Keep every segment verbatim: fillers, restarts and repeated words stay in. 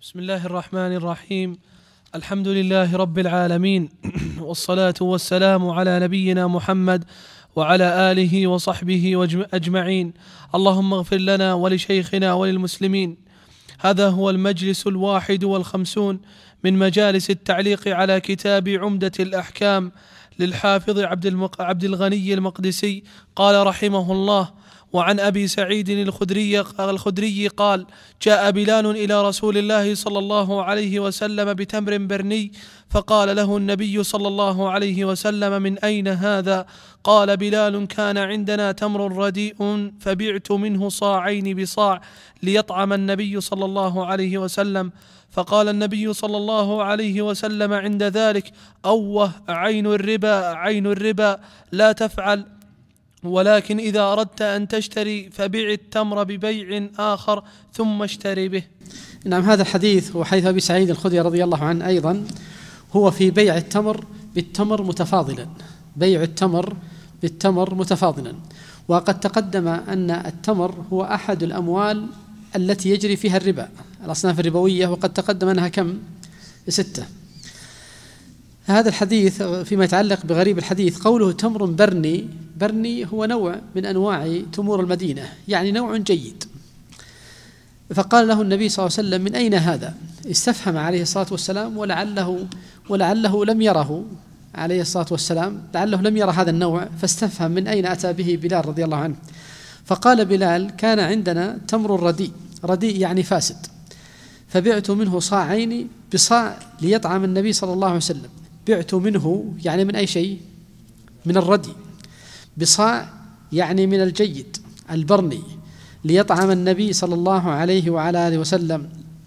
بسم الله الرحمن الرحيم. الحمد لله رب العالمين، والصلاة والسلام على نبينا محمد وعلى آله وصحبه أجمعين. اللهم اغفر لنا ولشيخنا وللمسلمين. هذا هو المجلس الواحد والخمسون من مجالس التعليق على كتاب عمدة الأحكام للحافظ عبد, المق... عبد الغني المقدسي. قال رحمه الله: وعن أبي سعيد الخدري, الخدري قال: جاء بلال إلى رسول الله صلى الله عليه وسلم بتمر برني، فقال له النبي صلى الله عليه وسلم: من أين هذا؟ قال بلال: كان عندنا تمر رديء فبعت منه صاعين بصاع ليطعم النبي صلى الله عليه وسلم. فقال النبي صلى الله عليه وسلم عند ذلك: أوه، عين الربا عين الربا، لا تفعل، ولكن إذا أردت أن تشتري فبيع التمر ببيع آخر ثم اشتري به. نعم، هذا الحديث وحديث أبي سعيد الخدري رضي الله عنه أيضا هو في بيع التمر بالتمر متفاضلا، بيع التمر بالتمر متفاضلا. وقد تقدم أن التمر هو أحد الأموال التي يجري فيها الربا، الأصناف الربوية، وقد تقدم أنها كم؟ ستة. هذا الحديث فيما يتعلق بغريب الحديث قوله تمر برني، برني هو نوع من أنواع تمور المدينة، يعني نوع جيد. فقال له النبي صلى الله عليه وسلم: من أين هذا؟ استفهم عليه الصلاة والسلام، ولعله ولعله لم يره عليه الصلاة والسلام، لعله لم يرى هذا النوع، فاستفهم من أين أتى به بلال رضي الله عنه. فقال بلال: كان عندنا تمر رديء، رديء يعني فاسد، فبعت منه صاعين بصاع ليطعم النبي صلى الله عليه وسلم. بعت منه يعني من أي شيء؟ من الردي. بصاع يعني من الجيد البرني، ليطعم النبي صلى الله عليه وعلى آله وسلم.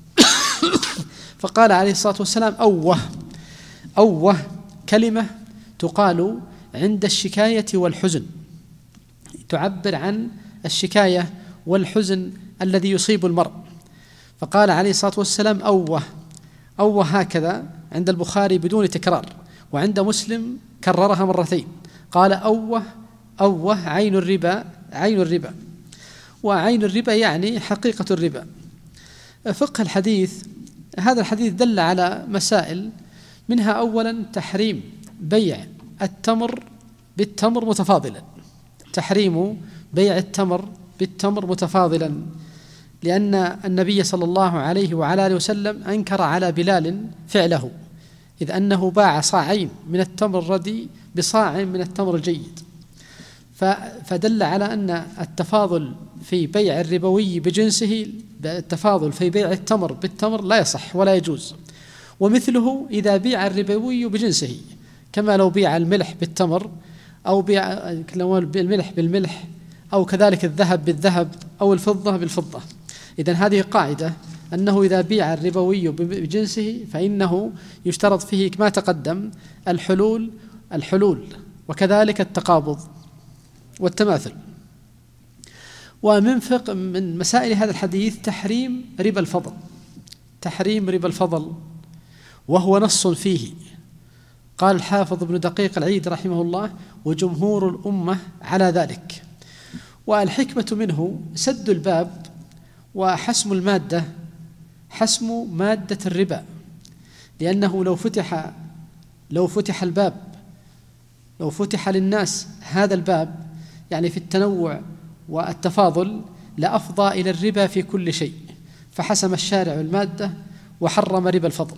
فقال عليه الصلاة والسلام: أوه. أوه كلمة تقال عند الشكاية والحزن، تعبر عن الشكاية والحزن الذي يصيب المرء. فقال عليه الصلاة والسلام: أوه. أوه هكذا عند البخاري بدون تكرار، وعند مسلم كررها مرتين، قال: أوه أوه عين الربا عين الربا. وعين الربا يعني حقيقة الربا. فقه الحديث، هذا الحديث دل على مسائل، منها أولا تحريم بيع التمر بالتمر متفاضلا، تحريم بيع التمر بالتمر متفاضلا، لأن النبي صلى الله عليه وعلى آله وسلم أنكر على بلال فعله، إذ أنه باع صاعين من التمر الردي بصاع من التمر الجيد. فدل على أن التفاضل في بيع الربوي بجنسه، التفاضل في بيع التمر بالتمر لا يصح ولا يجوز. ومثله إذا بيع الربوي بجنسه، كما لو بيع الملح بالتمر، أو بيع الملح بالملح، أو كذلك الذهب بالذهب، أو الفضة بالفضة. إذن هذه قاعدة، أنه إذا بيع الربوي بجنسه فإنه يشترط فيه كما تقدم الحلول الحلول وكذلك التقابض والتماثل. ومن فقه من مسائل هذا الحديث تحريم ربا الفضل، تحريم ربا الفضل، وهو نص فيه. قال الحافظ ابن دقيق العيد رحمه الله: وجمهور الأمة على ذلك. والحكمة منه سد الباب وحسم المادة، حسم مادة الربا، لأنه لو فتح لو فتح الباب لو فتح للناس هذا الباب، يعني في التنوع والتفاضل، لأفضى إلى الربا في كل شيء، فحسم الشارع المادة وحرم ربا الفضل.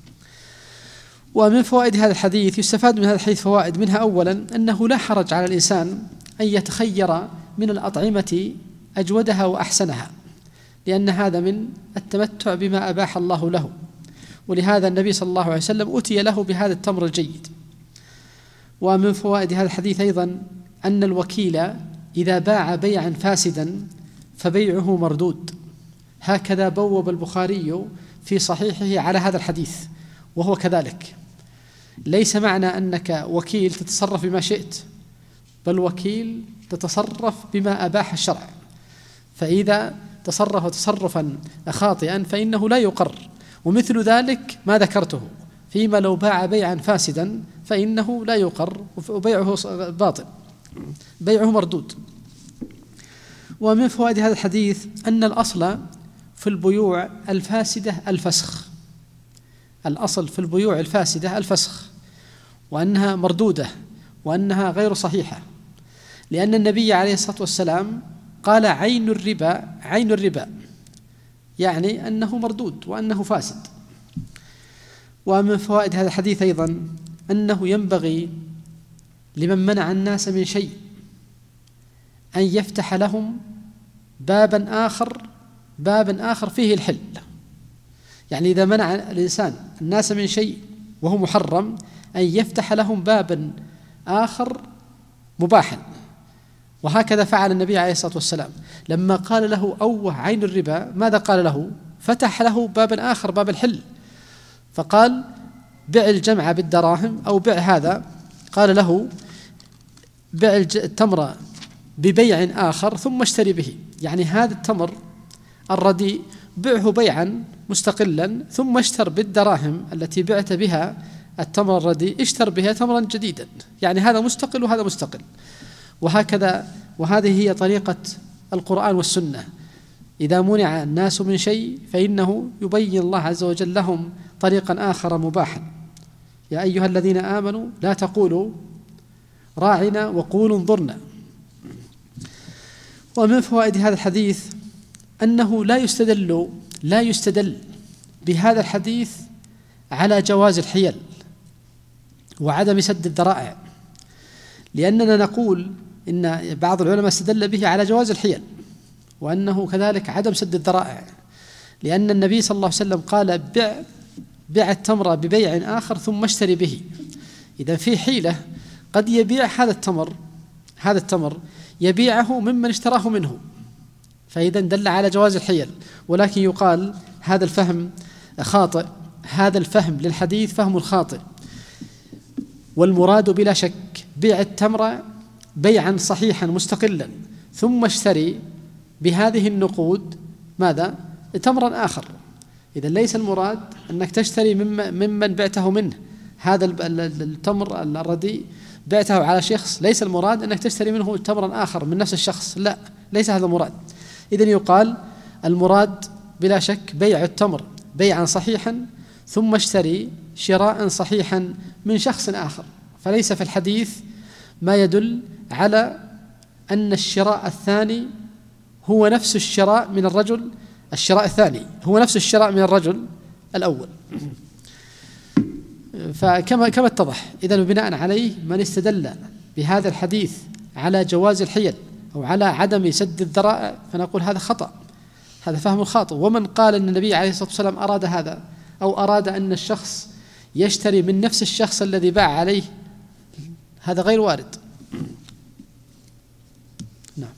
ومن فوائد هذا الحديث، يستفاد من هذا الحديث فوائد، منها أولا أنه لا حرج على الإنسان أن يتخير من الأطعمة أجودها وأحسنها، لأن هذا من التمتع بما أباح الله له. ولهذا النبي صلى الله عليه وسلم أتي له بهذا التمر الجيد. ومن فوائد هذا الحديث أيضا أن الوكيل إذا باع بيعا فاسدا فبيعه مردود. هكذا بوب البخاري في صحيحه على هذا الحديث، وهو كذلك. ليس معنى أنك وكيل تتصرف بما شئت، بل وكيل تتصرف بما أباح الشرع، فإذا تصرف تصرفا خاطئا فإنه لا يقر. ومثل ذلك ما ذكرته، فيما لو باع بيعا فاسدا فإنه لا يقر وبيعه باطل، بيعه مردود. ومن فوائد هذا الحديث أن الأصل في البيوع الفاسدة الفسخ، الأصل في البيوع الفاسدة الفسخ، وأنها مردودة وأنها غير صحيحة، لأن النبي عليه الصلاة والسلام قال عين الربا عين الربا، يعني أنه مردود وأنه فاسد. ومن فوائد هذا الحديث أيضا أنه ينبغي لمن منع الناس من شيء أن يفتح لهم بابا آخر بابا آخر فيه الحل. يعني إذا منع الإنسان الناس من شيء وهو محرم أن يفتح لهم بابا آخر مباحا، وهكذا فعل النبي عليه الصلاة والسلام لما قال له أوه عين الربا، ماذا قال له؟ فتح له بابا آخر، باب الحل، فقال بع الجمع بالدراهم أو بع هذا، قال له بع التمر ببيع آخر ثم اشتري به، يعني هذا التمر الرديء بعه بيعا مستقلا ثم اشتر بالدراهم التي بعت بها التمر الرديء اشتر بها تمرا جديدا، يعني هذا مستقل وهذا مستقل. وهكذا، وهذه هي طريقة القرآن والسنة، إذا منع الناس من شيء فإنه يبين الله عز وجل لهم طريقا آخر مباحا. يا أيها الذين آمنوا لا تقولوا راعنا وقولوا انظرنا. ومن فوائد هذا الحديث أنه لا يستدل لا يستدل بهذا الحديث على جواز الحيل وعدم سد الذرائع، لأننا نقول إن بعض العلماء استدل به على جواز الحيل وأنه كذلك عدم سد الذرائع، لأن النبي صلى الله عليه وسلم قال بع بع التمر ببيع آخر ثم اشتري به. إذا في حيلة قد يبيع هذا التمر هذا التمر يبيعه ممن اشتراه منه، فإذا دل على جواز الحيل. ولكن يقال هذا الفهم خاطئ، هذا الفهم للحديث فهم خاطئ، والمراد بلا شك بيع التمر بيعا صحيحا مستقلا ثم اشتري بهذه النقود ماذا؟ تمرا آخر. إذا ليس المراد أنك تشتري ممن بعته منه هذا التمر الرديء بعته على شخص، ليس المراد أنك تشتري منه تمرا آخر من نفس الشخص، لا، ليس هذا المراد. إذن يقال المراد بلا شك بيع التمر بيعا صحيحا ثم اشتري شراء صحيحا من شخص آخر، فليس في الحديث ما يدل على أن الشراء الثاني هو نفس الشراء من الرجل الشراء الثاني هو نفس الشراء من الرجل الأول. فكما كما اتضح، إذن بناء عليه من استدل بهذا الحديث على جواز الحيل أو على عدم سد الذرائع فنقول هذا خطأ، هذا فهم خاطئ. ومن قال أن النبي عليه الصلاة والسلام أراد هذا أو أراد أن الشخص يشتري من نفس الشخص الذي باع عليه، هذا غير وارد. نعم.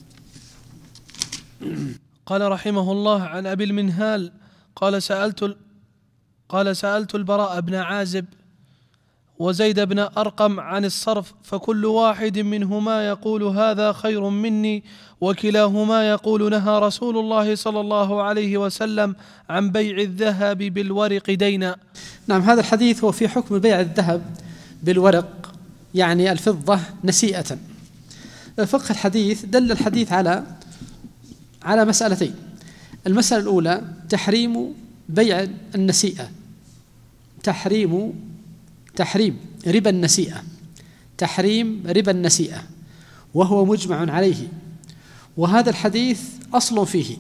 قال رحمه الله عن أبي المنهال قال سألت قال سألت البراء بن عازب وزيد بن أرقم عن الصرف، فكل واحد منهما يقول هذا خير مني، وكلاهما يقول نهى رسول الله صلى الله عليه وسلم عن بيع الذهب بالورق دينا. نعم، هذا الحديث هو في حكم بيع الذهب بالورق، يعني الفضة نسيئة. فقه الحديث دل الحديث على على مسألتين. المسألة الأولى تحريم بيع النسيئة، تحريم تحريم ربا النسيئة، تحريم ربا النسيئة، وهو مجمع عليه، وهذا الحديث أصل فيه،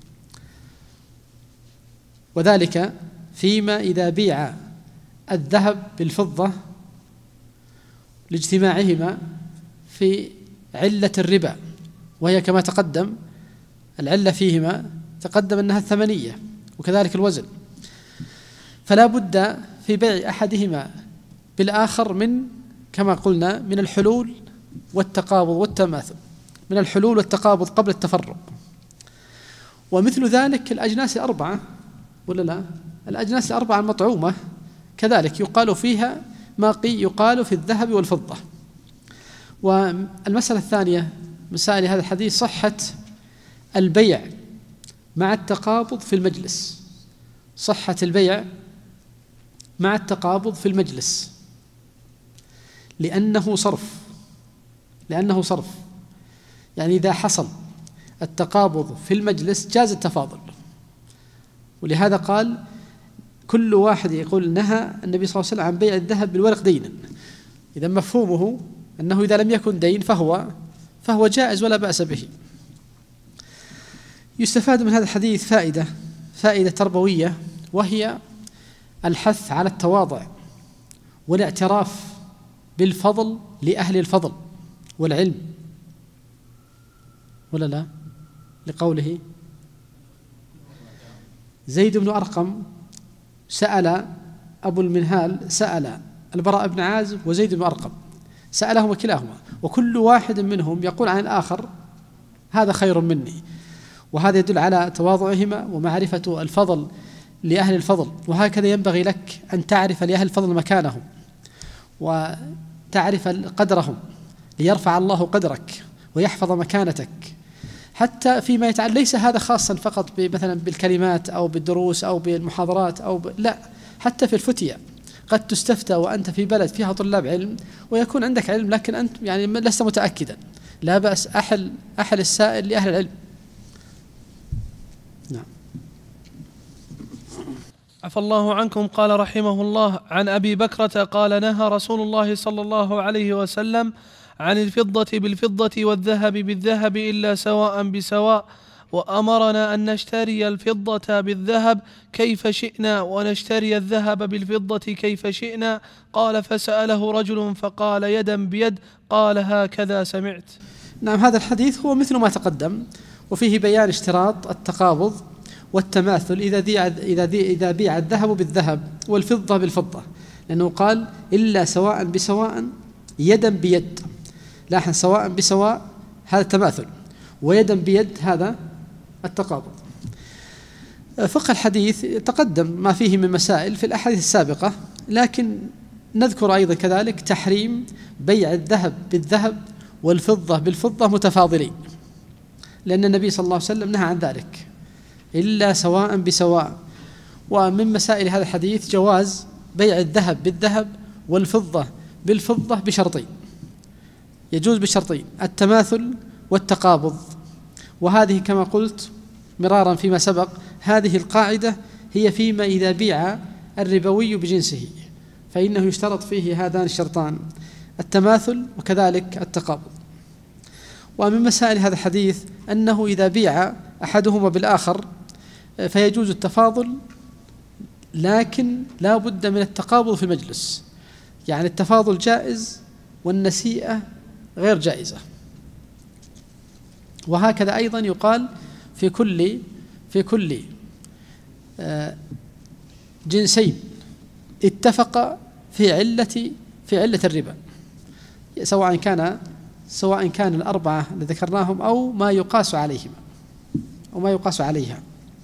وذلك فيما إذا بيع الذهب بالفضة لاجتماعهما في علة الربا، وهي كما تقدم العلة فيهما تقدم أنها الثمنية وكذلك الوزن، فلا بد في بيع أحدهما بالآخر من كما قلنا من الحلول والتقابض والتماثل، من الحلول والتقابض قبل التفرق. ومثل ذلك الأجناس الأربعة ولا لا؟ الأجناس الأربعة المطعومة كذلك يقال فيها ما يقال في الذهب والفضة. والمسألة الثانية مسائل هذا الحديث صحة البيع مع التقابض في المجلس، صحة البيع مع التقابض في المجلس، لأنه صرف لأنه صرف يعني إذا حصل التقابض في المجلس جاز التفاضل، ولهذا قال كل واحد يقول نهى النبي صلى الله عليه وسلم عن بيع الذهب بالورق دينا، إذا مفهومه أنه إذا لم يكن دين فهو فهو جائز ولا بأس به. يستفاد من هذا الحديث فائدة فائدة تربوية، وهي الحث على التواضع والاعتراف بالفضل لأهل الفضل والعلم، ولا لا؟ لقوله زيد بن أرقم سأل أبو المنهال سأل البراء بن عازب وزيد بن أرقم، سألهما كلاهما، وكل واحد منهم يقول عن الآخر هذا خير مني، وهذا يدل على تواضعهما ومعرفة الفضل لأهل الفضل. وهكذا ينبغي لك أن تعرف لأهل الفضل مكانهم وتعرف قدرهم ليرفع الله قدرك ويحفظ مكانتك، حتى فيما يتعلق. ليس هذا خاصا فقط مثلا بالكلمات أو بالدروس أو بالمحاضرات أو ب... لا، حتى في الفتية قد تستفتى وأنت في بلد فيها طلاب علم ويكون عندك علم لكن أنت يعني لست متأكدا، لا بأس أحل أحل السائل لأهل العلم. نعم. عفى الله عنكم. قال رحمه الله: عن أبي بكرة قال: نهى رسول الله صلى الله عليه وسلم عن الفضة بالفضة والذهب بالذهب إلا سواء بسواء، وأمرنا أن نشتري الفضة بالذهب كيف شئنا ونشتري الذهب بالفضة كيف شئنا. قال: فسأله رجل فقال: يدا بيد. قال: هكذا سمعت. نعم، هذا الحديث هو مثل ما تقدم، وفيه بيان اشتراط التقابض والتماثل إذا بيع إذا إذا بيع الذهب بالذهب والفضة بالفضة، لأنه قال: إلا سواء بسواء يدا بيد. لاحظ، سواء بسواء هذا التماثل، ويدا بيد هذا التقابض. فقه الحديث تقدم ما فيه من مسائل في الأحاديث السابقة، لكن نذكر أيضا كذلك تحريم بيع الذهب بالذهب والفضة بالفضة متفاضلين، لأن النبي صلى الله عليه وسلم نهى عن ذلك إلا سواء بسواء. ومن مسائل هذا الحديث جواز بيع الذهب بالذهب والفضة بالفضة بشرطين، يجوز بشرطين: التماثل والتقابض. وهذه كما قلت مرارا فيما سبق، هذه القاعدة هي فيما إذا بيع الربوي بجنسه فإنه يشترط فيه هذان الشرطان: التماثل وكذلك التقابض. ومن مسائل هذا الحديث أنه إذا بيع أحدهما بالآخر فيجوز التفاضل، لكن لا بد من التقابض في المجلس، يعني التفاضل جائز والنسيئة غير جائزة. وهكذا أيضا يقال في كل في كل جنسين اتفق في علة في علة الربا، سواء كان سواء كان الأربعة اللي ذكرناهم أو ما يقاس عليهما أو ما يقاس عليها.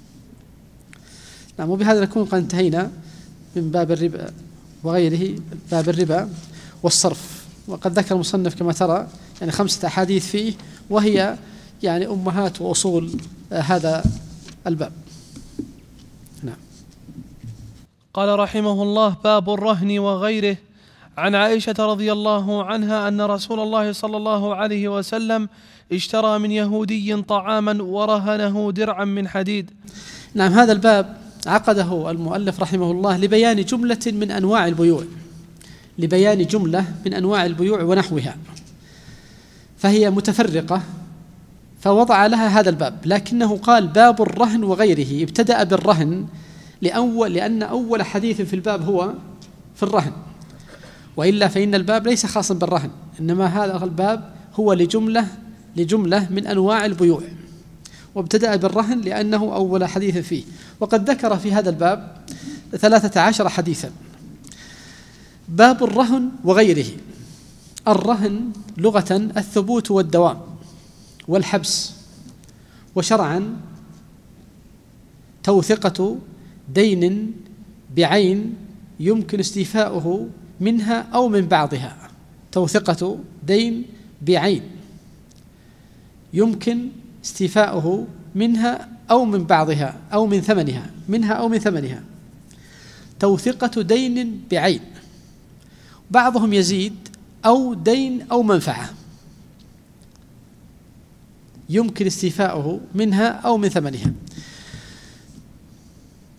نعم. وبهذا نكون قد انتهينا من باب الربا وغيره، باب الربا والصرف. وقد ذكر المصنف كما ترى يعني خمسة أحاديث فيه، وهي يعني أمهات وأصول هذا الباب. نعم. قال رحمه الله: باب الرهن وغيره. عن عائشة رضي الله عنها أن رسول الله صلى الله عليه وسلم اشترى من يهودي طعاما ورهنه درعا من حديد. نعم، هذا الباب عقده المؤلف رحمه الله لبيان جملة من أنواع البيوع لبيان جملة من أنواع البيوع ونحوها، فهي متفرقة، فوضع لها هذا الباب، لكنه قال باب الرهن وغيره. ابتدأ بالرهن لأول لأن أول حديث في الباب هو في الرهن، وإلا فإن الباب ليس خاصا بالرهن، إنما هذا الباب هو لجملة لجملة من أنواع البيوع، وابتدأ بالرهن لأنه أول حديث فيه. وقد ذكر في هذا الباب ثلاثة عشر حديثا. باب الرهن وغيره. الرهن لغة الثبوت والدوام والحبس، وشرعا توثقة دين بعين يمكن استيفاؤه منها أو من بعضها. توثقة دين بعين يمكن استيفاؤه منها أو من بعضها أو من ثمنها منها أو من ثمنها. توثقة دين بعين، بعضهم يزيد أو دين أو منفعة يمكن استيفاؤه منها أو من ثمنها.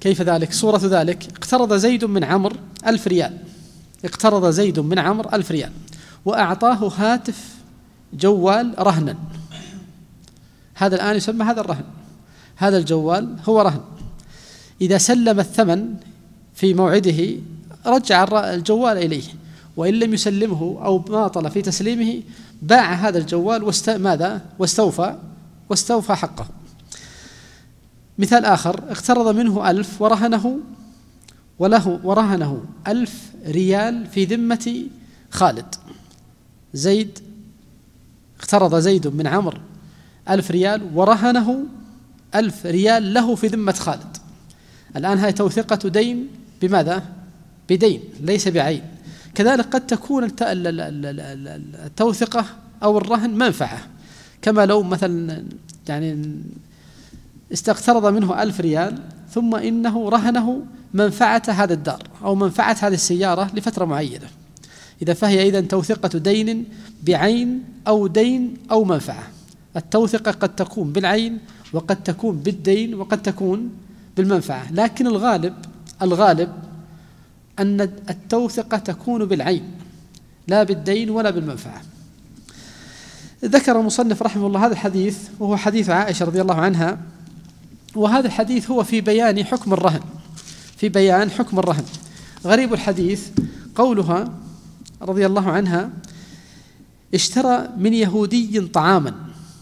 كيف ذلك؟ صورة ذلك: اقترض زيد من عمرو ألف ريال، اقترض زيد من عمرو ألف ريال وأعطاه هاتف جوال رهنا. هذا الآن يسمى هذا الرهن، هذا الجوال هو رهن. إذا سلم الثمن في موعده رجع الجوال إليه، وإن لم يسلمه أو باطل في تسليمه باع هذا الجوال واست... ماذا؟ واستوفى واستوفى حقه. مثال آخر: اقترض منه ألف ورهنه وله ورهنه ألف ريال في ذمة خالد. زيد اقترض زيد من عمرو ألف ريال ورهنه ألف ريال له في ذمة خالد. الآن هذه توثيقة دين بماذا؟ بدين ليس بعين. كذلك قد تكون التوثقة أو الرهن منفعة، كما لو مثلا يعني استقترض منه ألف ريال ثم إنه رهنه منفعة هذا الدار أو منفعة هذه السيارة لفترة معينة، إذا فهي إذن توثقة دين بعين أو دين أو منفعة. التوثقة قد تكون بالعين وقد تكون بالدين وقد تكون بالمنفعة، لكن الغالب الغالب أن التوثقة تكون بالعين لا بالدين ولا بالمنفعة. ذكر المصنف رحمه الله هذا الحديث وهو حديث عائشة رضي الله عنها، وهذا الحديث هو في بيان حكم الرهن، في بيان حكم الرهن. غريب الحديث قولها رضي الله عنها: اشترى من يهودي طعاما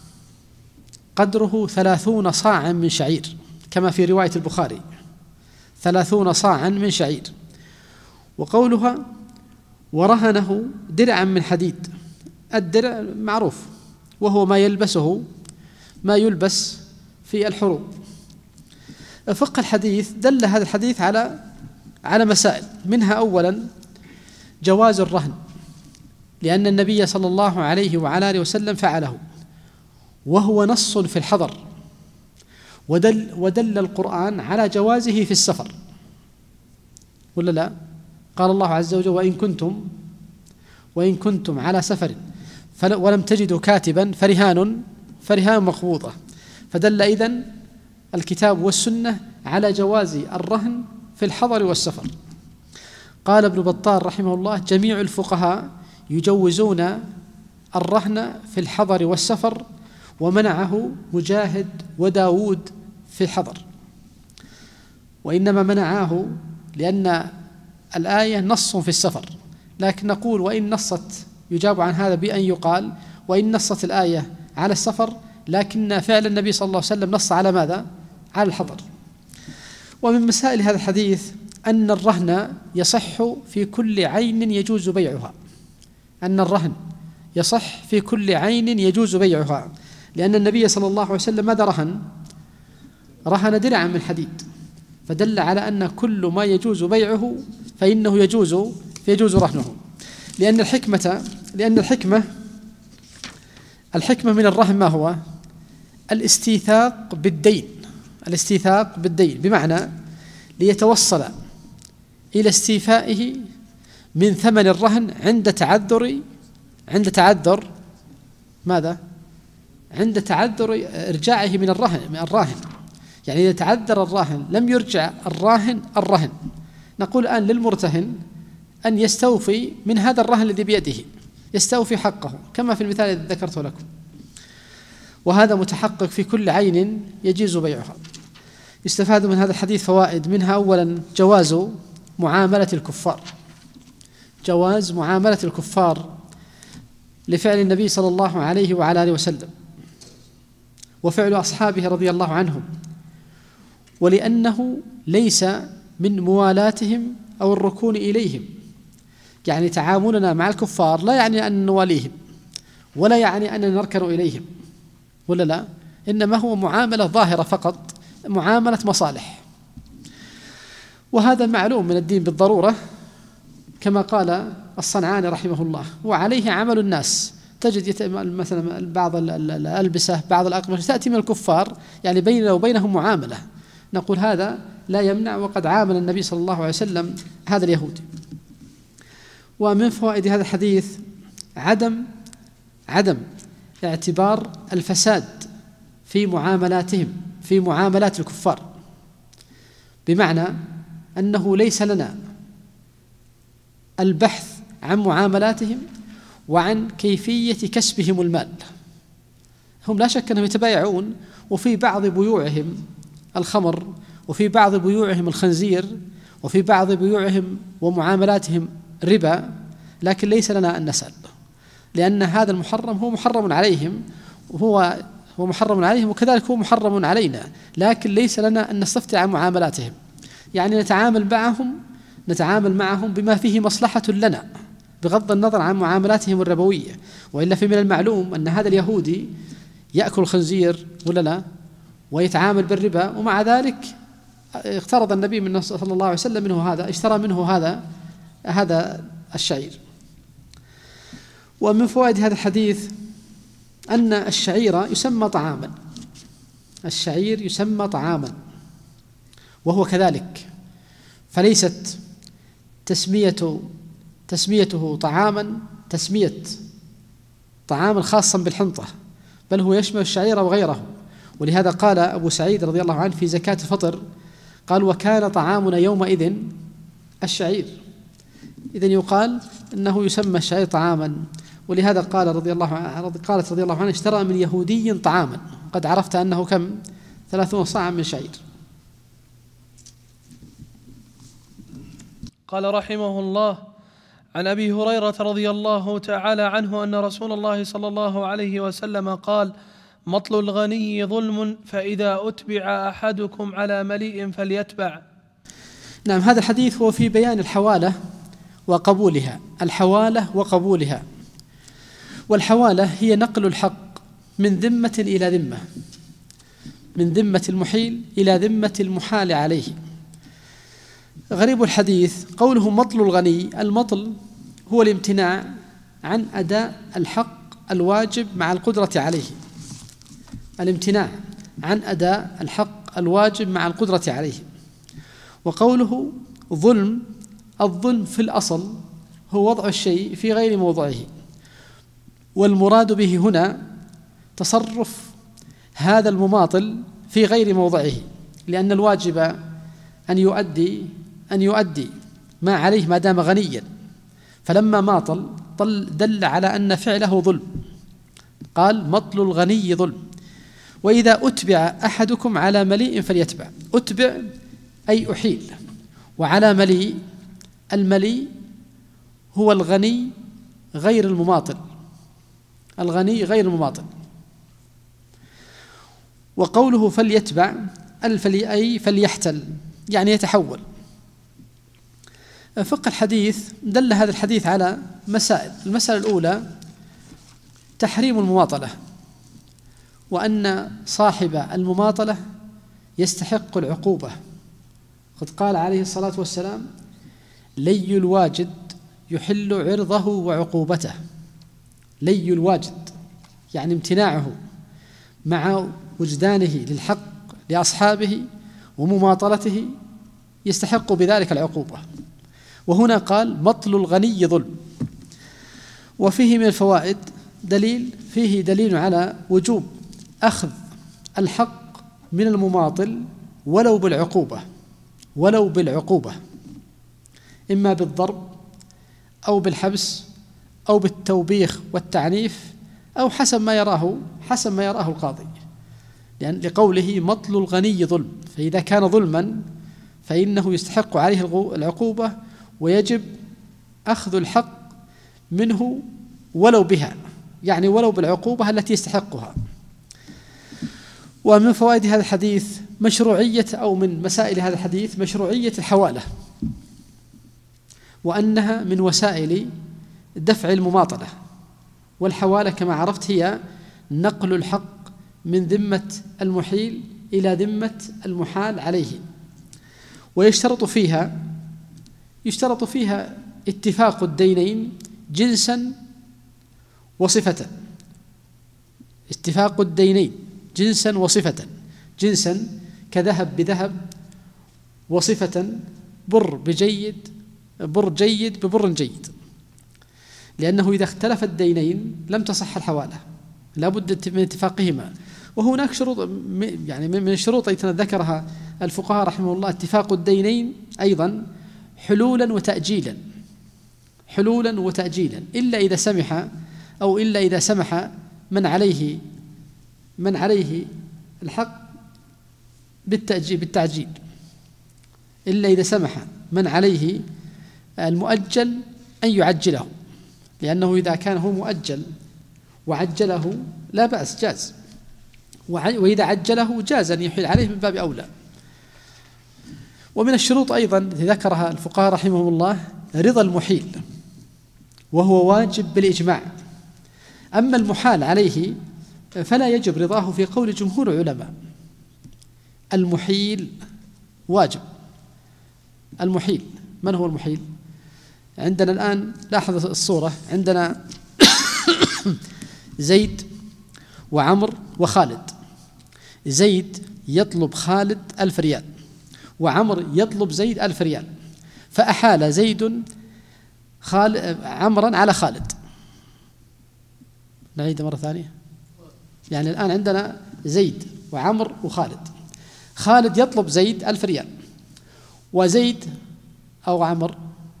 قدره ثلاثون صاعا من شعير، كما في رواية البخاري ثلاثون صاعا من شعير. وقولها: ورهنه درعا من حديد. الدرع معروف وهو ما يلبسه ما يلبس في الحروب. فقه الحديث دل هذا الحديث على على مسائل، منها أولا جواز الرهن، لأن النبي صلى الله عليه وعلى آله وسلم فعله، وهو نص في الحضر، ودل, ودل القرآن على جوازه في السفر، ولا لا؟ قال الله عز وجل: وإن كنتم وإن كنتم على سفر ولم تجدوا كاتبا فرهان فرهان مقبوضة. فدل إذن الكتاب والسنة على جواز الرهن في الحضر والسفر. قال ابن بطال رحمه الله: جميع الفقهاء يجوزون الرهن في الحضر والسفر، ومنعه مجاهد وداود في الحضر، وإنما منعاه لأن الآية نص في السفر. لكن نقول وإن نصت، يجاب عن هذا بأن يقال وإن نصت الآية على السفر، لكن فعل النبي صلى الله عليه وسلم نص على ماذا؟ على الحضر. ومن مسائل هذا الحديث أن الرهن يصح في كل عين يجوز بيعها، أن الرهن يصح في كل عين يجوز بيعها، لأن النبي صلى الله عليه وسلم ماذا رهن؟ رهن درعا من حديد، فدل على أن كل ما يجوز بيعه فإنه يجوز فيجوز رهنه. لأن الحكمة لأن الحكمة الحكمة من الرهن ما هو؟ الاستيثاق بالدين، الاستيثاق بالدين بمعنى ليتوصل إلى استيفائه من ثمن الرهن عند تعذر عند تعذر ماذا؟ عند تعذر إرجاعه من الرهن من الراهن. يعني إذا تعذر الراهن لم يرجع الراهن الرهن، نقول الآن للمرتهن أن يستوفي من هذا الرهن الذي بيده، يستوفي حقه كما في المثال الذي ذكرته لكم، وهذا متحقق في كل عين يجوز بيعها. يستفاد من هذا الحديث فوائد، منها أولا جواز معاملة الكفار، جواز معاملة الكفار لفعل النبي صلى الله عليه وعلى آله وسلم وفعل أصحابه رضي الله عنهم، ولأنه ليس من موالاتهم أو الركون إليهم. يعني تعاملنا مع الكفار لا يعني أن نواليهم ولا يعني أن نركن إليهم، ولا لا؟ إنما هو معاملة ظاهرة فقط، معاملة مصالح، وهذا معلوم من الدين بالضرورة كما قال الصنعاني رحمه الله: وعليه عمل الناس. تجد مثلا بعض الألبسة بعض الأقمشة تأتي من الكفار، يعني بيننا وبينهم معاملة، نقول هذا لا يمنع، وقد عامل النبي صلى الله عليه وسلم هذا اليهودي. ومن فوائد هذا الحديث عدم عدم اعتبار الفساد في معاملاتهم في معاملات الكفار، بمعنى أنه ليس لنا البحث عن معاملاتهم وعن كيفية كسبهم المال. هم لا شك أنهم يتبايعون، وفي بعض بيوعهم الخمر، وفي بعض بيوعهم الخنزير، وفي بعض بيوعهم ومعاملاتهم ربا، لكن ليس لنا أن نسأل، لأن هذا المحرم هو محرم عليهم، وهو هو محرم عليهم وكذلك هو محرم علينا، لكن ليس لنا أن نستفتي عن معاملاتهم. يعني نتعامل معهم نتعامل معهم بما فيه مصلحة لنا بغض النظر عن معاملاتهم الربوية. وإلا في من المعلوم أن هذا اليهودي يأكل الخنزير ولا لا ويتعامل بالربا، ومع ذلك اقترض النبي من صلى الله عليه وسلم منه هذا، اشترى منه هذا هذا الشعير. ومن فوائد هذا الحديث أن الشعير يسمى طعاما، الشعير يسمى طعاما وهو كذلك، فليست تسمية تسميته طعاما تسمية طعاما خاصا بالحنطة، بل هو يشمل الشعير وغيره. ولهذا قال أبو سعيد رضي الله عنه في زكاة الفطر، قال: وكان طعامنا يومئذ الشعير. إذن يقال أنه يسمى الشعير طعاما. ولهذا قال رضي الله عنه قالت رضي الله عنه: اشترى من يهودي طعاما، قد عرفت أنه كم؟ ثلاثون صاعا من شعير. قال رحمه الله: عن أبي هريرة رضي الله تعالى عنه أن رسول الله صلى الله عليه وسلم قال: مطل الغني ظلم، فإذا أتبع أحدكم على مليء فليتبع. نعم، هذا الحديث هو في بيان الحوالة وقبولها، الحوالة وقبولها. والحوالة هي نقل الحق من ذمة إلى ذمة، من ذمة المحيل إلى ذمة المحال عليه. غريب الحديث قوله مطل الغني. المطل هو الامتناع عن أداء الحق الواجب مع القدرة عليه، الامتناع عن أداء الحق الواجب مع القدرة عليه. وقوله ظلم، الظلم في الأصل هو وضع الشيء في غير موضعه، والمراد به هنا تصرف هذا المماطل في غير موضعه، لأن الواجب أن يؤدي أن يؤدي ما عليه ما دام غنيا، فلما ماطل دل على أن فعله ظلم. قال: مطل الغني ظلم. وإذا أتبع أحدكم على مليء فليتبع. أتبع أي أحيل، وعلى مليء، المليء هو الغني غير المماطل، الغني غير المماطل. وقوله فليتبع الفلي أي فليحتل، يعني يتحول. فقه الحديث دل هذا الحديث على مسائل. المسألة الأولى تحريم المماطلة، وأن صاحب المماطلة يستحق العقوبة. قد قال عليه الصلاة والسلام: لي الواجد يحل عرضه وعقوبته. لي الواجد يعني امتناعه مع وجدانه للحق لأصحابه ومماطلته يستحق بذلك العقوبة. وهنا قال: مطل الغني ظلم. وفيه من الفوائد دليل فيه دليل على وجوب أخذ الحق من المماطل ولو بالعقوبة، ولو بالعقوبة، إما بالضرب أو بالحبس أو بالتوبيخ والتعنيف أو حسب ما يراه حسب ما يراه القاضي، لأن لقوله مطل الغني ظلم، فإذا كان ظلما فإنه يستحق عليه العقوبة ويجب أخذ الحق منه ولو بها، يعني ولو بالعقوبة التي يستحقها. ومن فوائد هذا الحديث مشروعية، أو من مسائل هذا الحديث مشروعية الحوالة، وأنها من وسائل دفع المماطلة. والحوالة كما عرفت هي نقل الحق من ذمة المحيل إلى ذمة المحال عليه. ويشترط فيها يشترط فيها اتفاق الدينين جنسا وصفة، اتفاق الدينين جنسا وصفة. جنسا كذهب بذهب، وصفة بر بجيد بر جيد ببر جيد، لأنه إذا اختلف الدينين لم تصح الحوالة، لا بد من اتفاقهما. وهناك شروط، يعني من الشروط التي ذكرها الفقهاء رحمه الله اتفاق الدينين أيضا حلولا وتأجيلا، حلولا وتأجيلا، إلا إذا سمح أو إلا إذا سمح من عليه من عليه الحق بالتأجيل بالتعجيل، إلا إذا سمح من عليه المؤجل أن يعجله، لأنه إذا كان هو مؤجل وعجله لا بأس جاز، وإذا عجله جاز أن يحيل عليه من باب أولى. ومن الشروط أيضا ذكرها الفقهاء رحمهم الله رضا المحيل، وهو واجب بالإجماع. أما المحال عليه فلا يجب رضاه في قول جمهور العلماء. المحيل واجب. المحيل من هو المحيل؟ عندنا الآن لاحظ الصورة، عندنا زيد وعمر وخالد. زيد يطلب خالد ألف ريال، وعمر يطلب زيد ألف ريال، فأحال زيد خال... عمرا على خالد. نعيد مرة ثانية. يعني الآن عندنا زيد وعمر وخالد. خالد يطلب زيد ألف ريال، وزيد أو عمر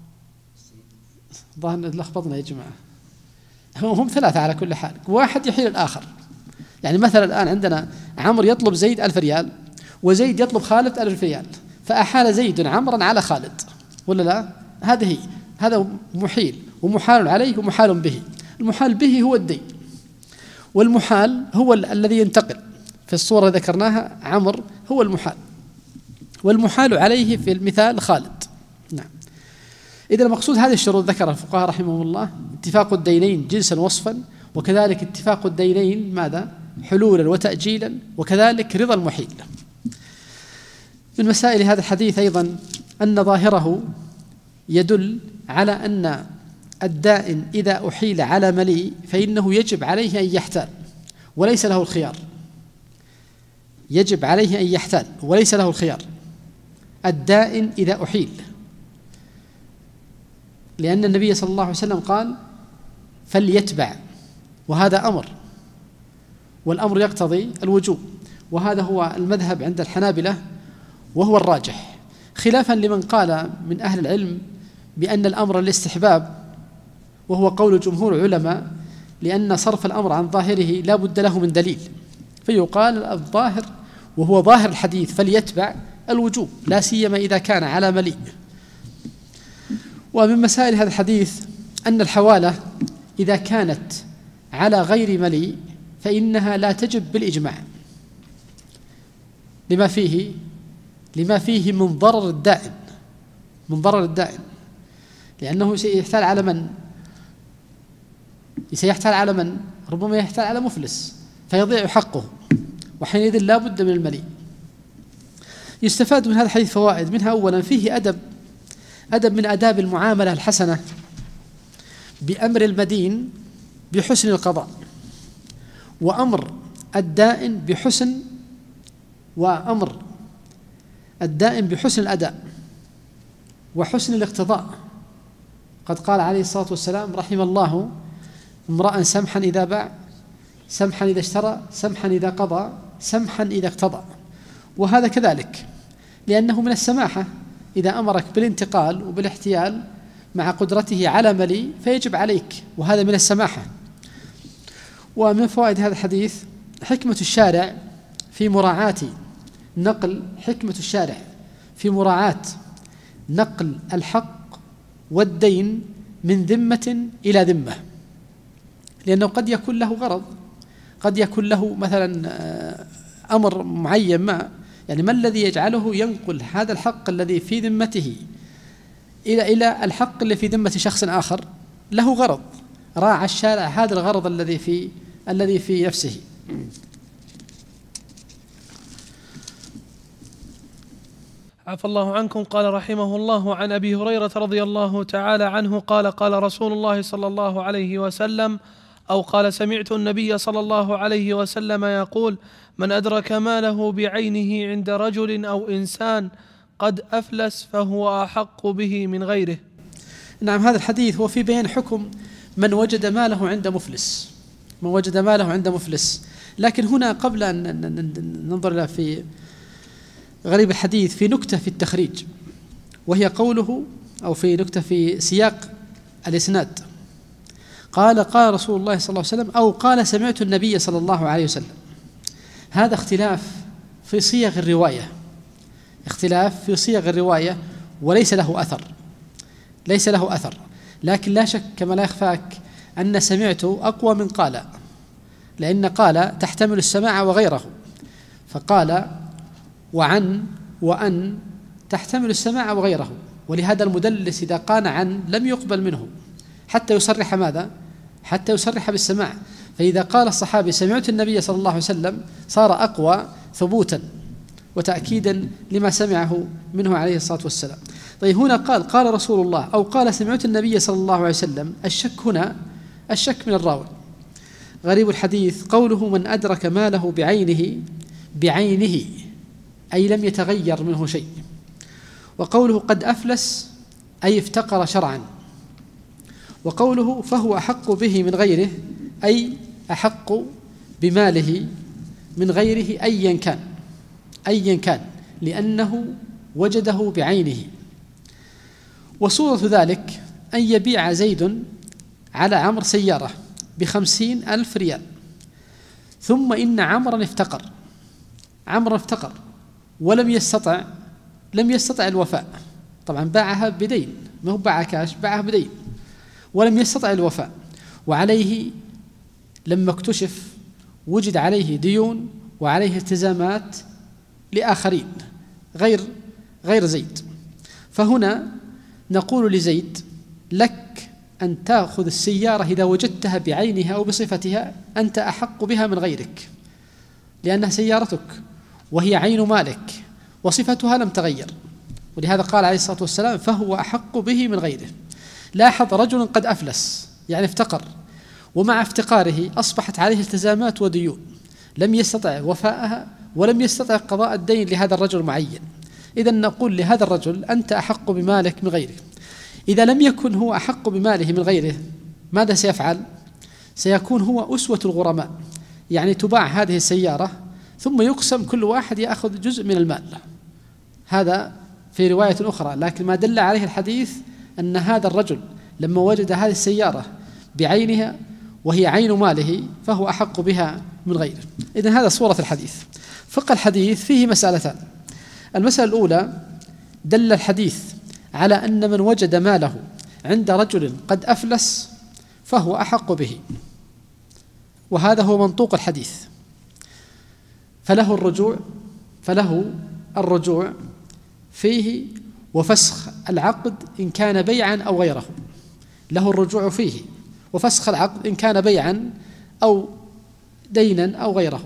ظاهر لخبطنا يا جماعة، هم ثلاثة على كل حال، واحد يحيل الآخر. يعني مثلا الآن عندنا عمر يطلب زيد ألف ريال، وزيد يطلب خالد ألف ريال، فأحال زيد عمرا على خالد، ولا لا؟ هذه هي، هذا محيل، ومحال عليه ومحال به. المحال به هو الدين، والمحال هو ال الذي ينتقل. في الصورة ذكرناها عمر هو المحال، والمحال عليه في المثال خالد. نعم. إذا المقصود هذه الشروط ذكر الفقهاء رحمهم الله: اتفاق الدينين جنسا وصفا، وكذلك اتفاق الدينين ماذا؟ حلولا وتأجيلا، وكذلك رضا المحيل. من مسائل هذا الحديث أيضا أن ظاهره يدل على أن الدائن إذا أحيل على مليء فإنه يجب عليه أن يحتال وليس له الخيار. يجب عليه أن يحتال وليس له الخيار الدائن إذا أحيل، لأن النبي صلى الله عليه وسلم قال: فليتبع، وهذا أمر، والأمر يقتضي الوجوب، وهذا هو المذهب عند الحنابلة وهو الراجح، خلافا لمن قال من أهل العلم بأن الأمر الاستحباب، وهو قول جمهور العلماء، لأن صرف الأمر عن ظاهره لا بد له من دليل، فيقال الظاهر وهو ظاهر الحديث فليتبع الوجوب، لا سيما إذا كان على مليء. ومن مسائل هذا الحديث أن الحوالة إذا كانت على غير مليء فإنها لا تجب بالإجماع، لما فيه لما فيه من ضرر الدائن من ضرر الدائن لأنه سيحتال على من؟ سيحتال على من؟ ربما يحتال على مفلس فيضيع حقه، وحينئذ لا بد من المليء. يستفاد من هذا الحديث فوائد، منها أولا فيه أدب أدب من آداب المعاملة الحسنة بأمر المدين بحسن القضاء، وأمر الدائن بحسن وأمر الدائن بحسن الأداء وحسن الاقتضاء. قد قال عليه الصلاة والسلام: رحم الله امرأ سمحا إذا باع، سمحا إذا اشترى، سمحا إذا قضى، سمحا إذا اقتضى. وهذا كذلك، لأنه من السماحة، إذا أمرك بالانتقال وبالاحتيال مع قدرته على ملي فيجب عليك، وهذا من السماحة. ومن فوائد هذا الحديث حكمة الشارع في مراعاة نقل حكمة الشارع في مراعاة نقل الحق والدين من ذمة إلى ذمة، لأنه قد يكون له غرض، قد يكون له مثلا أمر معين ما، يعني ما الذي يجعله ينقل هذا الحق الذي في ذمته إلى إلى الحق اللي في ذمة شخص آخر؟ له غرض، راعى الشارع هذا الغرض الذي في الذي في نفسه. عفى الله عنكم. قال رحمه الله: عن أبي هريرة رضي الله تعالى عنه قال: قال رسول الله صلى الله عليه وسلم، أو قال: سمعت النبي صلى الله عليه وسلم يقول: من أدرك ماله بعينه عند رجل أو إنسان قد أفلس فهو أحق به من غيره. نعم، هذا الحديث هو في بيان حكم من وجد ماله عند مفلس من وجد ماله عند مفلس لكن هنا قبل أن ننظر له في غريب الحديث في نكتة في التخريج، وهي قوله، أو في نكتة في سياق الإسناد، قال قال رسول الله صلى الله عليه وسلم أو قال سمعت النبي صلى الله عليه وسلم. هذا اختلاف في صيغ الرواية، اختلاف في صيغ الرواية وليس له أثر، ليس له أثر، لكن لا شك كما لا يخفاك أن سمعت أقوى من قال، لأن قال تحتمل السماع وغيره، فقال وعن وأن تحتمل السماع وغيره، ولهذا المدلس إذا قال عن لم يقبل منه حتى يصرح ماذا؟ حتى يصرح بالسماع. فإذا قال الصحابي سمعت النبي صلى الله عليه وسلم صار أقوى ثبوتا وتأكيدا لما سمعه منه عليه الصلاة والسلام. طيب هنا قال قال رسول الله أو قال سمعت النبي صلى الله عليه وسلم، الشك هنا الشك من الراوي. غريب الحديث قوله من أدرك ماله بعينه، بعينه أي لم يتغير منه شيء، وقوله قد أفلس أي افتقر شرعا، وقوله فهو أحق به من غيره أي أحق بماله من غيره أيا كان، أيا كان لأنه وجده بعينه. وصورة ذلك أن يبيع زيد على عمرو سيارة بخمسين ألف ريال، ثم إن عمرا افتقر، عمرا افتقر ولم يستطع لم يستطع الوفاء، طبعا باعها بدين، ما هو باعها كاش، باعها بدين ولم يستطع الوفاء، وعليه لما اكتشف وجد عليه ديون وعليه التزامات لآخرين غير غير زيد. فهنا نقول لزيد لك أن تأخذ السيارة إذا وجدتها بعينها أو بصفتها، أنت أحق بها من غيرك، لأنها سيارتك وهي عين مالك وصفتها لم تغير، ولهذا قال عليه الصلاة والسلام فهو أحق به من غيره. لاحظ رجل قد أفلس يعني افتقر، ومع افتقاره أصبحت عليه التزامات وديون لم يستطع وفاءها ولم يستطع قضاء الدين لهذا الرجل المعين. إذن نقول لهذا الرجل أنت أحق بمالك من غيره. إذا لم يكن هو أحق بماله من غيره ماذا سيفعل؟ سيكون هو أسوة الغرماء، يعني تباع هذه السيارة ثم يقسم كل واحد يأخذ جزء من المال. هذا في رواية أخرى، لكن ما دل عليه الحديث أن هذا الرجل لما وجد هذه السيارة بعينها وهي عين ماله فهو أحق بها من غيره. إذن هذا صورة الحديث. فقه الحديث فيه مسألتان. المسألة الأولى دل الحديث على أن من وجد ماله عند رجل قد أفلس فهو أحق به، وهذا هو منطوق الحديث، فله الرجوع فله الرجوع فيه وفسخ العقد إن كان بيعا أو غيره، له الرجوع فيه وفسخ العقد إن كان بيعا أو دينا أو غيره،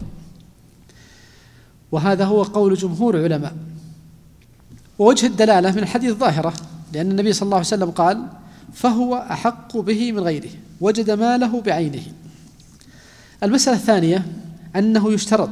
وهذا هو قول جمهور العلماء. ووجه الدلالة من الحديث ظاهرة، لأن النبي صلى الله عليه وسلم قال فهو أحق به من غيره، وجد ماله بعينه. المسألة الثانية أنه يشترط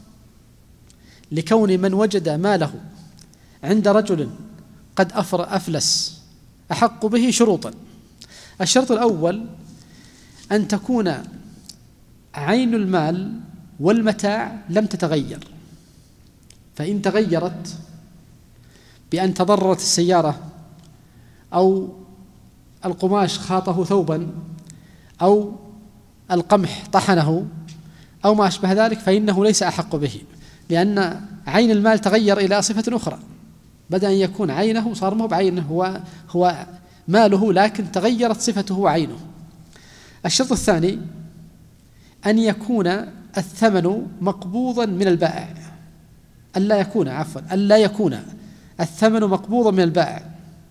لكون من وجد ماله عند رجل قد أفر أفلس أحق به شروطا. الشرط الأول أن تكون عين المال والمتاع لم تتغير، فإن تغيرت بأن تضررت السيارة أو القماش خاطه ثوبا أو القمح طحنه أو ما أشبه ذلك فإنه ليس أحق به، لأن عين المال تغير إلى صفة أخرى، بدأ أن يكون عينه صار مو بعينه، هو, هو ماله لكن تغيرت صفته وعينه. الشرط الثاني أن يكون الثمن مقبوضا من البائع، ألا يكون عفوا ألا يكون الثمن مقبوضا من البائع،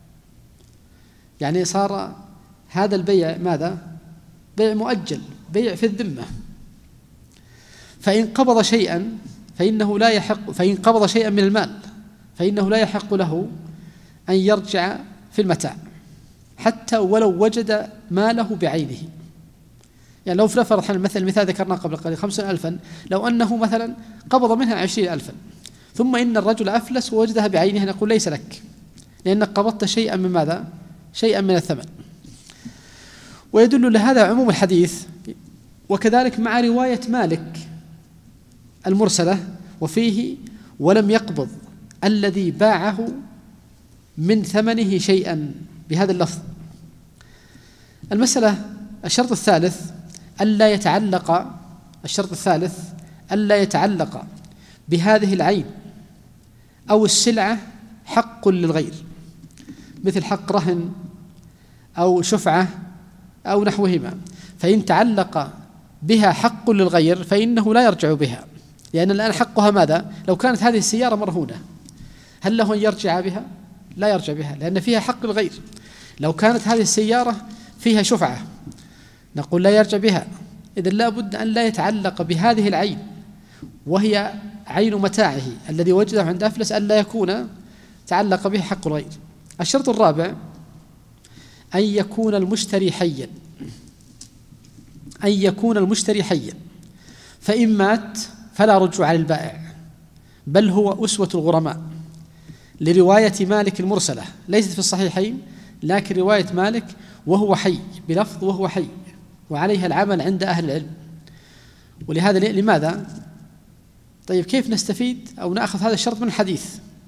يعني صار هذا البيع ماذا؟ بيع مؤجل، بيع في الذمة، فإن قبض شيئا فإنه لا يحق، فإن قبض شيئا من المال فإنه لا يحق له أن يرجع في المتاع حتى ولو وجد ماله بعينه. يعني لو فرض مثل المثال ذكرناه قبل قليل خمسين ألفا، لو أنه مثلا قبض منها عشرين ألفا ثم إن الرجل أفلس ووجدها بعينه نقول ليس لك، لأنك قبضت شيئا من ماذا؟ شيئا من الثمن. ويدل لهذا عموم الحديث، وكذلك مع رواية مالك المرسلة وفيه ولم يقبض الذي باعه من ثمنه شيئا بهذا اللفظ. المسألة الشرط الثالث ألا يتعلق الشرط الثالث ألا يتعلق بهذه العين أو السلعة حق للغير، مثل حق رهن أو شفعة أو نحوهما، فإن تعلق بها حق للغير فإنه لا يرجع بها، لأن الآن حقها ماذا؟ لو كانت هذه السيارة مرهونة هل له أن يرجع بها؟ لا يرجع بها لأن فيها حق الغير. لو كانت هذه السيارة فيها شفعة نقول لا يرجع بها. إذن لا بد أن لا يتعلق بهذه العين وهي عين متاعه الذي وجده عند أفلس أن لا يكون تعلق به حق الغير. الشرط الرابع أن يكون المشتري حيا أن يكون المشتري حيا فإن مات فلا رجوع للبائع، بل هو أسوة الغرماء، لرواية مالك المرسلة ليست في الصحيحين لكن رواية مالك وهو حي بلفظ وهو حي، وعليها العمل عند أهل العلم. ولهذا لماذا؟ طيب كيف نستفيد أو نأخذ هذا الشرط من الحديث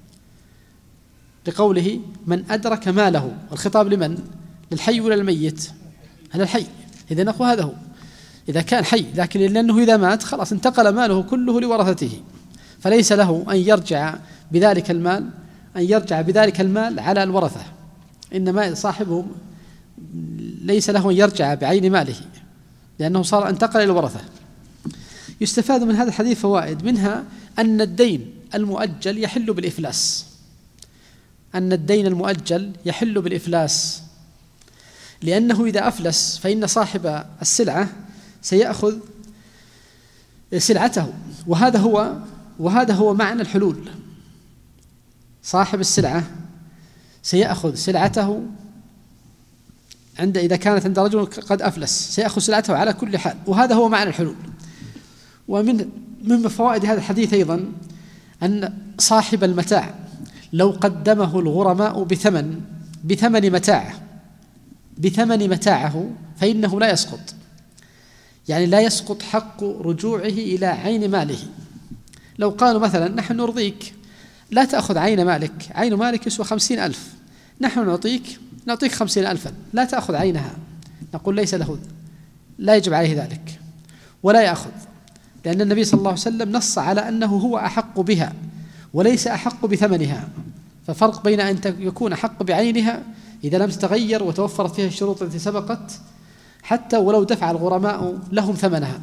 لقوله من أدرك ماله؟ الخطاب لمن؟ للحي ولا الميت؟ هذا الحي. إذا نقول هذا هو إذا كان حي، لكن لأنه إذا مات خلاص انتقل ماله كله لورثته، فليس له أن يرجع بذلك المال أن يرجع بذلك المال على الورثة، إنما صاحبه ليس له أن يرجع بعين ماله لأنه صار انتقل إلى الورثة. يستفاد من هذا الحديث فوائد، منها أن الدين المؤجل يحل بالإفلاس أن الدين المؤجل يحل بالإفلاس لأنه إذا أفلس فإن صاحب السلعة سيأخذ سلعته، وهذا هو وهذا هو معنى الحلول. صاحب السلعة سيأخذ سلعته عند إذا كانت عند رجل قد أفلس سيأخذ سلعته على كل حال، وهذا هو معنى الحلول. ومن من فوائد هذا الحديث أيضا أن صاحب المتاع لو قدمه الغرماء بثمن بثمن متاعه بثمن متاعه فإنه لا يسقط، يعني لا يسقط حق رجوعه إلى عين ماله. لو قالوا مثلا نحن نرضيك لا تأخذ عين مالك، عين مالك يسوى خمسين ألف، نحن نعطيك نعطيك خمسين ألفا لا تأخذ عينها، نقول ليس له لا يجب عليه ذلك ولا يأخذ، لأن النبي صلى الله عليه وسلم نص على أنه هو أحق بها وليس أحق بثمنها. ففرق بين أن يكون أحق بعينها إذا لم تتغير وتوفرت فيها الشروط التي سبقت حتى ولو دفع الغرماء لهم ثمنها.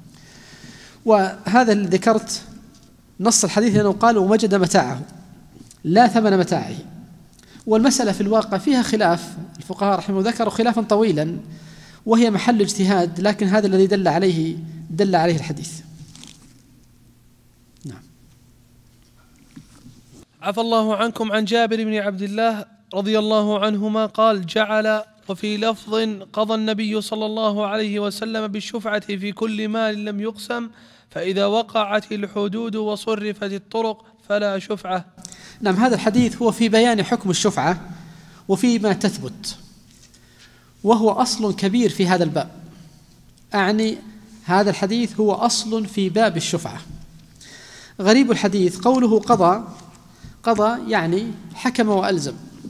وهذا اللي ذكرت نص الحديث أنه قال ووجد متاعه لا ثمن متاعه. والمسألة في الواقع فيها خلاف، الفقهاء رحمه الله ذكروا خلافا طويلا وهي محل اجتهاد، لكن هذا الذي دل عليه دل عليه الحديث. نعم. عفى الله عنكم. عن جابر بن عبد الله رضي الله عنهما قال جعل وفي لفظ قضى النبي صلى الله عليه وسلم بالشفعة في كل مال لم يقسم، فإذا وقعت الحدود وصرفت الطرق فلا شفعة. نعم، هذا الحديث هو في بيان حكم الشفعة وفيما تثبت، وهو أصل كبير في هذا الباب. أعني هذا الحديث هو أصل في باب الشفعة. غريب الحديث قوله قضى، قضى يعني حكم وألزم.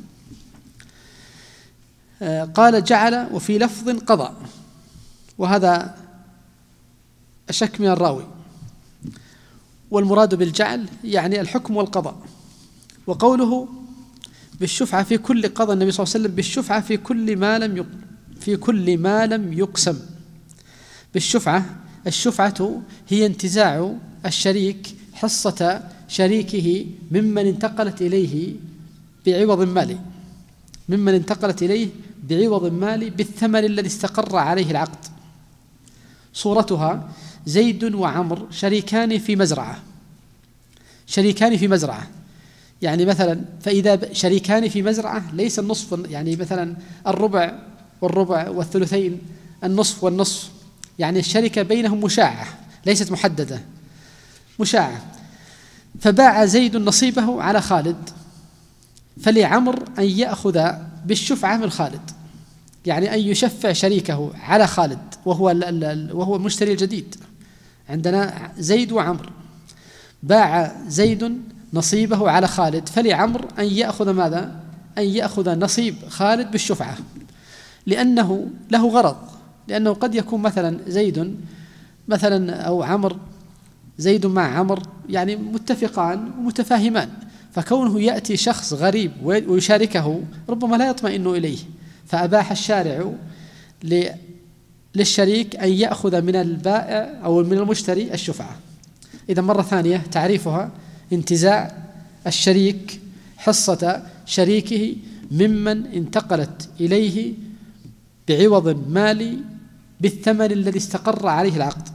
قال جعل وفي لفظ قضى، وهذا أشك من الراوي، والمراد بالجعل يعني الحكم والقضاء. وقوله بالشفعة في كل قضى النبي صلى الله عليه وسلم بالشفعة في كل ما لم يق في كل ما لم يقسم. بالشفعة، الشفعة هي انتزاع الشريك حصة شريكه ممن انتقلت إليه بعوض مالي ممن انتقلت إليه بعوض مالي بالثمن الذي استقر عليه العقد. صورتها زيد وعمر شريكان في مزرعة شريكان في مزرعة يعني مثلا فإذا شريكان في مزرعة ليس النصف، يعني مثلا الربع والربع والثلثين النصف والنصف، يعني الشركة بينهم مشاعة ليست محددة، مشاعة. فباع زيد نصيبه على خالد، فلعمر أن يأخذ بالشفعة من خالد، يعني أن يشفع شريكه على خالد وهو وهو المشتري الجديد. عندنا زيد وعمر، باع زيد نصيبه على خالد، فلعمر أن يأخذ ماذا؟ أن يأخذ نصيب خالد بالشفعة، لأنه له غرض، لأنه قد يكون مثلا زيد مثلا أو عمر، زيد مع عمر يعني متفقان ومتفاهمان، فكونه يأتي شخص غريب ويشاركه ربما لا يطمئن إليه، فأباح الشارع للشريك أن يأخذ من البائع أو من المشتري الشفعة. إذا مرة ثانية تعريفها انتزاع الشريك حصة شريكه ممن انتقلت إليه بعوض مالي بالثمن الذي استقر عليه العقد.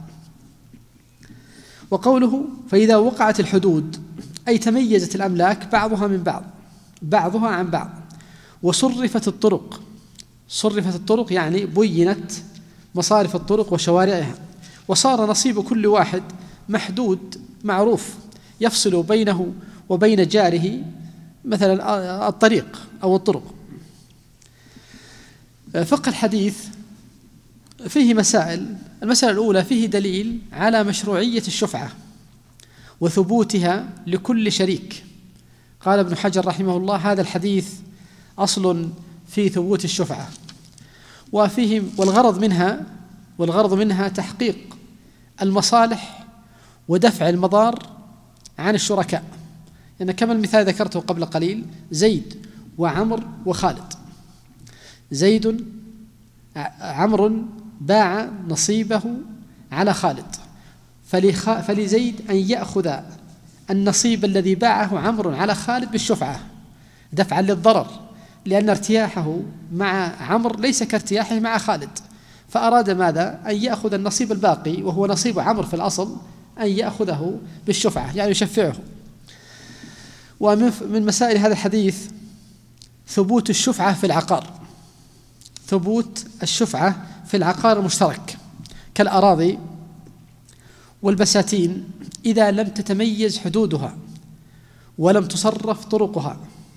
وقوله فإذا وقعت الحدود أي تميزت الأملاك بعضها من بعض بعضها عن بعض وصرفت الطرق، صرفت الطرق يعني بينت مصارف الطرق وشوارعها، وصار نصيب كل واحد محدود معروف يفصل بينه وبين جاره مثلا الطريق أو الطرق. فقه الحديث فيه مسائل. المسألة الأولى فيه دليل على مشروعية الشفعة وثبوتها لكل شريك. قال ابن حجر رحمه الله هذا الحديث أصل في ثبوت الشفعة، وفيه والغرض منها والغرض منها تحقيق المصالح ودفع المضار عن الشركاء، لأن يعني كما المثال ذكرته قبل قليل زيد وعمر وخالد. زيد عمرو باع نصيبه على خالد، فلزيد أن يأخذ النصيب الذي باعه عمرو على خالد بالشفعة دفعا للضرر، لأن ارتياحه مع عمرو ليس كارتياحه مع خالد، فأراد ماذا؟ أن يأخذ النصيب الباقي وهو نصيب عمرو في الأصل أن يأخذه بالشفعة يعني يشفعه. ومن مسائل هذا الحديث ثبوت الشفعة في العقار، ثبوت الشفعة في العقار المشترك كالأراضي والبساتين إذا لم تتميز حدودها ولم تصرف طرقها.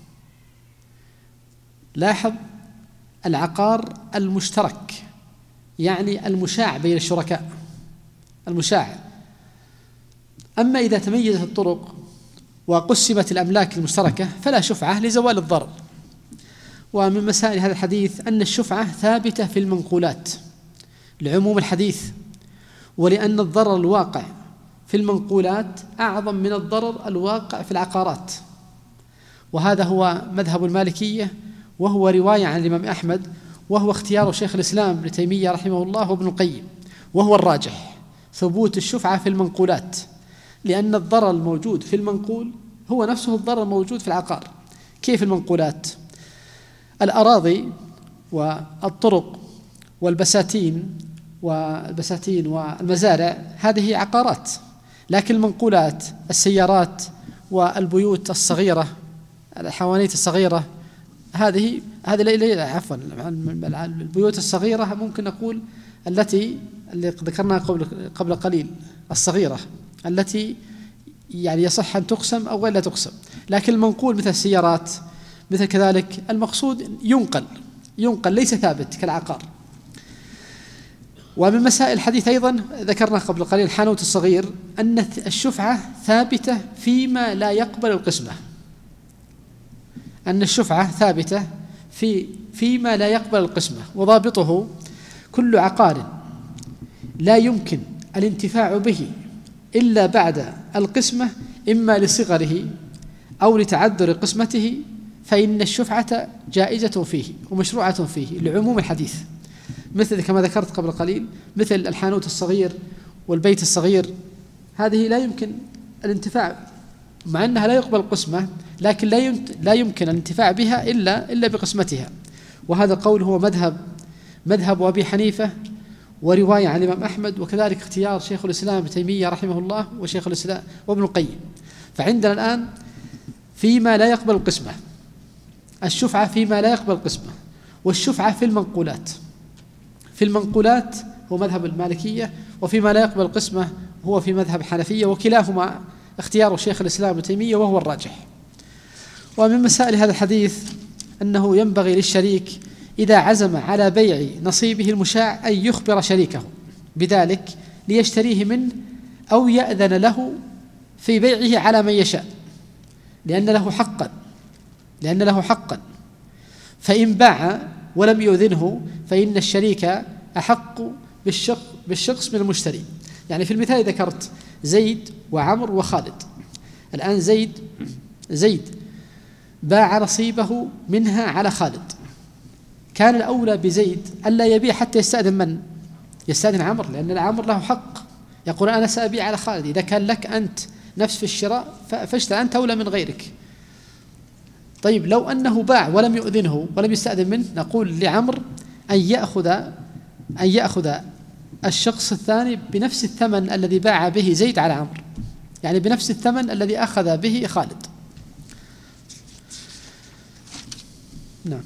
لاحظ العقار المشترك يعني المشاع بين الشركاء، المشاع. أما إذا تميزت الطرق وقسمت الأملاك المشتركة فلا شفعة لزوال الضرر. ومن مسائل هذا الحديث أن الشفعة ثابتة في المنقولات لعموم الحديث، ولأن الضرر الواقع في المنقولات أعظم من الضرر الواقع في العقارات، وهذا هو مذهب المالكية، وهو رواية عن الإمام أحمد، وهو اختيار شيخ الإسلام ابن تيمية رحمه الله وابن القيم، وهو الراجح ثبوت الشفعة في المنقولات، لأن الضرر الموجود في المنقول هو نفسه الضرر الموجود في العقار. كيف المنقولات؟ الأراضي والطرق والبساتين والبساتين والمزارع هذه عقارات، لكن المنقولات السيارات والبيوت الصغيرة الحوانيت الصغيرة هذه هذه لا عفوا البيوت الصغيرة ممكن نقول التي اللي ذكرناها قبل قبل قليل الصغيرة التي يعني يصح أن تقسم أو لا تقسم، لكن المنقول مثل السيارات مثل كذلك المقصود ينقل ينقل ليس ثابت كالعقار. ومن مسائل الحديث أيضا ذكرنا قبل قليل الحانوت الصغير أن الشفعة ثابتة فيما لا يقبل القسمة، أن الشفعة ثابتة في فيما لا يقبل القسمة، وضابطه كل عقار لا يمكن الانتفاع به إلا بعد القسمة إما لصغره أو لتعذر قسمته فإن الشفعة جائزة فيه ومشروعة فيه لعموم الحديث، مثل كما ذكرت قبل قليل مثل الحانوت الصغير والبيت الصغير، هذه لا يمكن الانتفاع مع أنها لا يقبل القسمة، لكن لا يمكن الانتفاع بها إلا إلا بقسمتها. وهذا القول هو مذهب مذهب أبي حنيفة ورواية عن الإمام أحمد، وكذلك اختيار شيخ الإسلام ابن تيمية رحمه الله وشيخ الإسلام وابن القيم. فعندنا الآن فيما لا يقبل القسمة، الشفعة فيما لا يقبل القسمة، والشفعة في المنقولات. في المنقولات هو مذهب المالكية، وفيما لا يقبل القسمة هو في مذهب الحنفية، وكلاهما اختيار شيخ الإسلام ابن تيمية وهو الراجح. ومن مسائل هذا الحديث أنه ينبغي للشريك إذا عزم على بيع نصيبه المشاع أن يخبر شريكه بذلك ليشتريه منه أو يأذن له في بيعه على من يشاء، لأن له حقا لأن له حقا فإن باع ولم يؤذنه فإن الشريك أحق بالشخص من المشتري. يعني في المثال ذكرت زيد وعمر وخالد. الآن زيد زيد باع نصيبه منها على خالد، كان الأولى بزيد ألا يبيع حتى يستأذن من؟ يستأذن عمر، لأن عمر له حق، يقول أنا سأبيع على خالد. إذا كان لك أنت نفس في الشراء فاشتري، أنت أولى من غيرك. طيب لو أنه باع ولم يؤذنه ولم يستأذن منه، نقول لعمر أن يأخذ أن يأخذ الشخص الثاني بنفس الثمن الذي باع به زيد على عمرو، يعني بنفس الثمن الذي أخذ به خالد. نعم.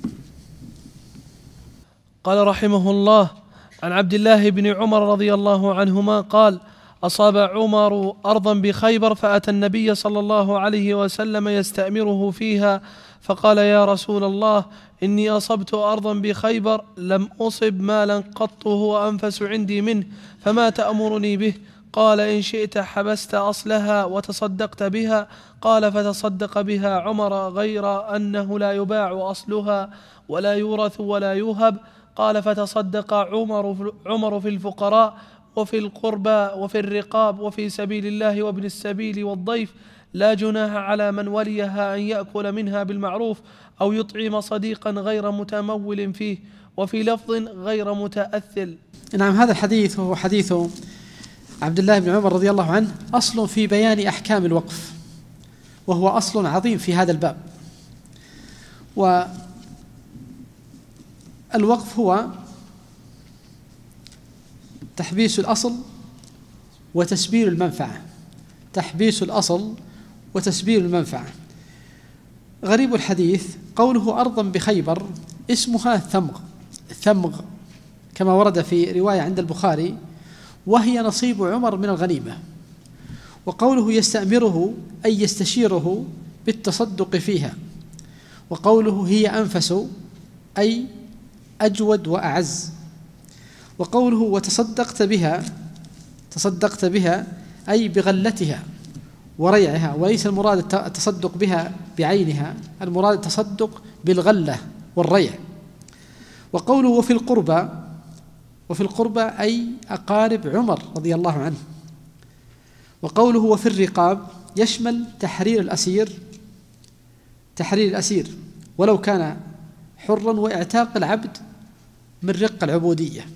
قال رحمه الله: عن عبد الله بن عمر رضي الله عنهما قال: أصاب عمر أرضا بخيبر فأتى النبي صلى الله عليه وسلم يستأمره فيها، فقال: يا رسول الله، إني أصبت أرضا بخيبر لم أصب مالا قط هو أنفس عندي منه، فما تأمرني به؟ قال: إن شئت حبست أصلها وتصدقت بها. قال: فتصدق بها عمر، غير أنه لا يباع أصلها ولا يورث ولا يوهب. قال: فتصدق عمر عمر في الفقراء وفي القربى وفي الرقاب وفي سبيل الله وابن السبيل والضيف، لا جناح على من وليها أن يأكل منها بالمعروف أو يطعم صديقا غير متمول فيه، وفي لفظ غير متأثل. نعم. هذا الحديث وهو حديث عبد الله بن عمر رضي الله عنه أصل في بيان أحكام الوقف، وهو أصل عظيم في هذا الباب. والوقف هو تحبيس الأصل وتسبيل المنفعة، تحبيس الأصل وتسبيل المنفعة. غريب الحديث قوله أرضا بخيبر، اسمها ثمغ ثمغ كما ورد في رواية عند البخاري، وهي نصيب عمر من الغنيمة. وقوله يستأمره أي يستشيره بالتصدق فيها. وقوله هي أنفس أي أجود وأعز. وقوله وتصدقت بها، تصدقت بها أي بغلتها وريعها، وليس المراد التصدق بها بعينها، المراد التصدق بالغلة والريع. وقوله وفي القربى، وفي القربى أي أقارب عمر رضي الله عنه. وقوله وفي الرقاب يشمل تحرير الأسير، تحرير الأسير ولو كان حرا، وإعتاق العبد من رق العبودية.